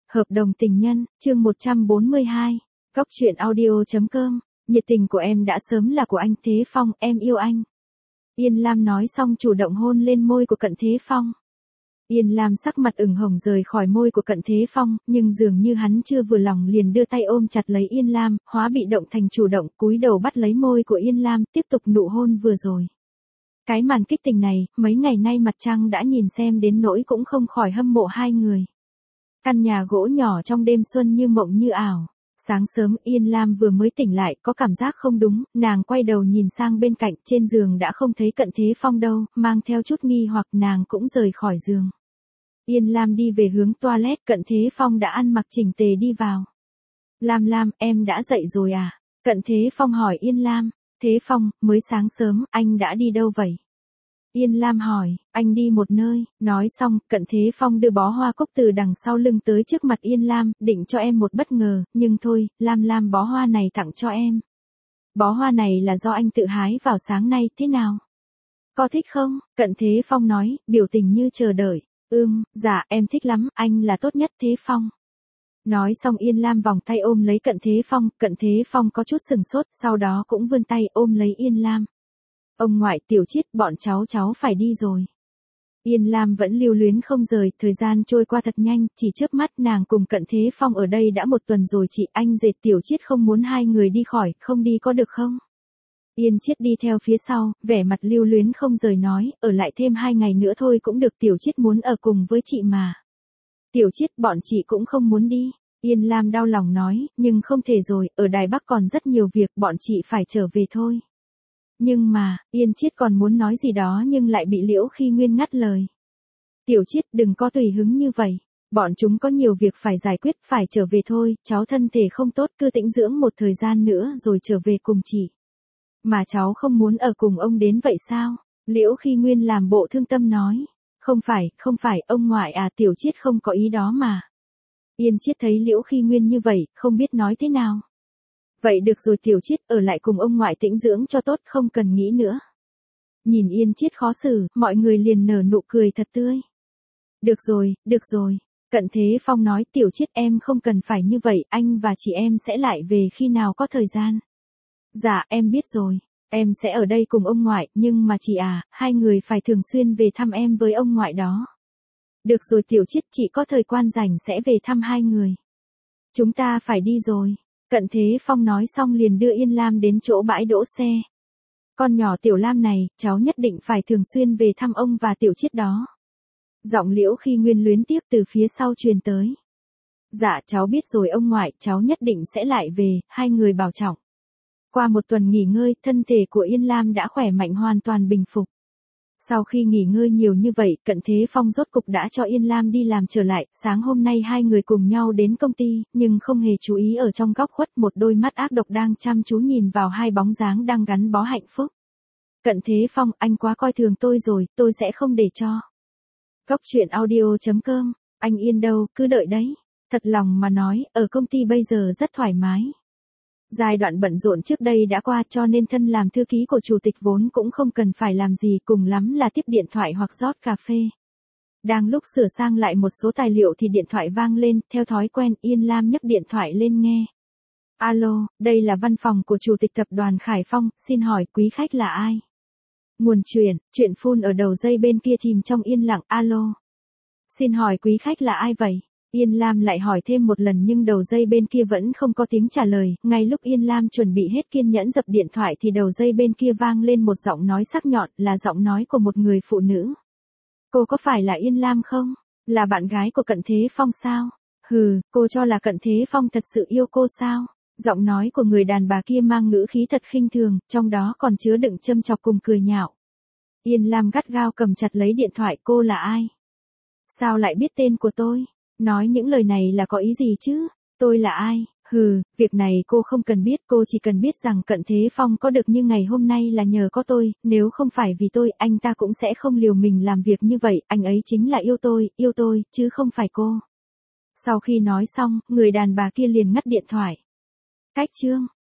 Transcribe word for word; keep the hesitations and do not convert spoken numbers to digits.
Hợp đồng tình nhân, chương một trăm bốn mươi hai. Góc truyện audio chấm com. Nhiệt tình của em đã sớm là của anh Thế Phong, em yêu anh. Yên Lam nói xong chủ động hôn lên môi của Cận Thế Phong. Yên Lam sắc mặt ửng hồng rời khỏi môi của Cận Thế Phong, nhưng dường như hắn chưa vừa lòng liền đưa tay ôm chặt lấy Yên Lam, hóa bị động thành chủ động, cúi đầu bắt lấy môi của Yên Lam, tiếp tục nụ hôn vừa rồi. Cái màn kích tình này, mấy ngày nay mặt trăng đã nhìn xem đến nỗi cũng không khỏi hâm mộ hai người. Căn nhà gỗ nhỏ trong đêm xuân như mộng như ảo. Sáng sớm Yên Lam vừa mới tỉnh lại, có cảm giác không đúng, nàng quay đầu nhìn sang bên cạnh, trên giường đã không thấy Cận Thế Phong đâu, mang theo chút nghi hoặc nàng cũng rời khỏi giường. Yên Lam đi về hướng toilet, Cận Thế Phong đã ăn mặc chỉnh tề đi vào. Lam Lam, em đã dậy rồi à? Cận Thế Phong hỏi Yên Lam. Thế Phong, mới sáng sớm, anh đã đi đâu vậy? Yên Lam hỏi, anh đi một nơi, nói xong, Cận Thế Phong đưa bó hoa cúc từ đằng sau lưng tới trước mặt Yên Lam, định cho em một bất ngờ, nhưng thôi, Lam Lam bó hoa này tặng cho em. Bó hoa này là do anh tự hái vào sáng nay, thế nào? Có thích không? Cận Thế Phong nói, biểu tình như chờ đợi. Ừm, dạ, em thích lắm, anh là tốt nhất Thế Phong. Nói xong Yên Lam vòng tay ôm lấy Cận Thế Phong, Cận Thế Phong có chút sừng sốt, sau đó cũng vươn tay ôm lấy Yên Lam. Ông ngoại, Tiểu Chiết, bọn cháu cháu phải đi rồi. Yên Lam vẫn lưu luyến không rời, thời gian trôi qua thật nhanh, chỉ chớp mắt nàng cùng Cận Thế Phong ở đây đã một tuần rồi chị, anh dệt Tiểu Chiết không muốn hai người đi khỏi, không đi có được không? Yên Chiết đi theo phía sau, vẻ mặt lưu luyến không rời nói, ở lại thêm hai ngày nữa thôi cũng được, Tiểu Chiết muốn ở cùng với chị mà. Tiểu Chiết, bọn chị cũng không muốn đi. Yên Lam đau lòng nói, nhưng không thể rồi, ở Đài Bắc còn rất nhiều việc, bọn chị phải trở về thôi. Nhưng mà, Yên Chiết còn muốn nói gì đó nhưng lại bị Liễu Khi Nguyên ngắt lời. Tiểu Chiết, đừng có tùy hứng như vậy. Bọn chúng có nhiều việc phải giải quyết, phải trở về thôi, cháu thân thể không tốt, cứ tĩnh dưỡng một thời gian nữa rồi trở về cùng chị. Mà cháu không muốn ở cùng ông đến vậy sao? Liễu Khi Nguyên làm bộ thương tâm nói. Không phải, không phải, ông ngoại à, Tiểu Chiết không có ý đó mà. Yên Chiết thấy Liễu Khi Nguyên như vậy, không biết nói thế nào. Vậy được rồi Tiểu Chiết, ở lại cùng ông ngoại tĩnh dưỡng cho tốt, không cần nghĩ nữa. Nhìn Yên Chiết khó xử, mọi người liền nở nụ cười thật tươi. Được rồi, được rồi. Cận Thế Phong nói, Tiểu Chiết em không cần phải như vậy, anh và chị em sẽ lại về khi nào có thời gian. Dạ, em biết rồi. Em sẽ ở đây cùng ông ngoại, nhưng mà chị à, hai người phải thường xuyên về thăm em với ông ngoại đó. Được rồi Tiểu Chiết, chị có thời gian rảnh sẽ về thăm hai người. Chúng ta phải đi rồi. Cận Thế Phong nói xong liền đưa Yên Lam đến chỗ bãi đỗ xe. Con nhỏ Tiểu Lam này, cháu nhất định phải thường xuyên về thăm ông và Tiểu Chiết đó. Giọng Liễu Khi Nguyên luyến tiếc từ phía sau truyền tới. Dạ cháu biết rồi ông ngoại, cháu nhất định sẽ lại về, hai người bảo trọng. Qua một tuần nghỉ ngơi, thân thể của Yên Lam đã khỏe mạnh hoàn toàn bình phục. Sau khi nghỉ ngơi nhiều như vậy, Cận Thế Phong rốt cục đã cho Yên Lam đi làm trở lại, sáng hôm nay hai người cùng nhau đến công ty, nhưng không hề chú ý ở trong góc khuất một đôi mắt ác độc đang chăm chú nhìn vào hai bóng dáng đang gắn bó hạnh phúc. Cận Thế Phong, anh quá coi thường tôi rồi, tôi sẽ không để cho. Góc truyện audio chấm com, anh yên đâu, cứ đợi đấy. Thật lòng mà nói, ở công ty bây giờ rất thoải mái. Giai đoạn bận rộn trước đây đã qua cho nên thân làm thư ký của chủ tịch vốn cũng không cần phải làm gì, cùng lắm là tiếp điện thoại hoặc rót cà phê. Đang lúc sửa sang lại một số tài liệu thì điện thoại vang lên, theo thói quen Yên Lam nhấc điện thoại lên nghe. Alo, đây là văn phòng của chủ tịch tập đoàn Khải Phong, xin hỏi quý khách là ai? Nguồn truyền, chuyện phone ở đầu dây bên kia chìm trong yên lặng, alo. Xin hỏi quý khách là ai vậy? Yên Lam lại hỏi thêm một lần nhưng đầu dây bên kia vẫn không có tiếng trả lời, ngay lúc Yên Lam chuẩn bị hết kiên nhẫn dập điện thoại thì đầu dây bên kia vang lên một giọng nói sắc nhọn, là giọng nói của một người phụ nữ. Cô có phải là Yên Lam không? Là bạn gái của Cận Thế Phong sao? Hừ, cô cho là Cận Thế Phong thật sự yêu cô sao? Giọng nói của người đàn bà kia mang ngữ khí thật khinh thường, trong đó còn chứa đựng châm chọc cùng cười nhạo. Yên Lam gắt gao cầm chặt lấy điện thoại, cô là ai? Sao lại biết tên của tôi? Nói những lời này là có ý gì chứ? Tôi là ai? Hừ, việc này cô không cần biết, cô chỉ cần biết rằng Cận Thế Phong có được như ngày hôm nay là nhờ có tôi, nếu không phải vì tôi, anh ta cũng sẽ không liều mình làm việc như vậy, anh ấy chính là yêu tôi, yêu tôi, chứ không phải cô. Sau khi nói xong, người đàn bà kia liền ngắt điện thoại. Cách chương.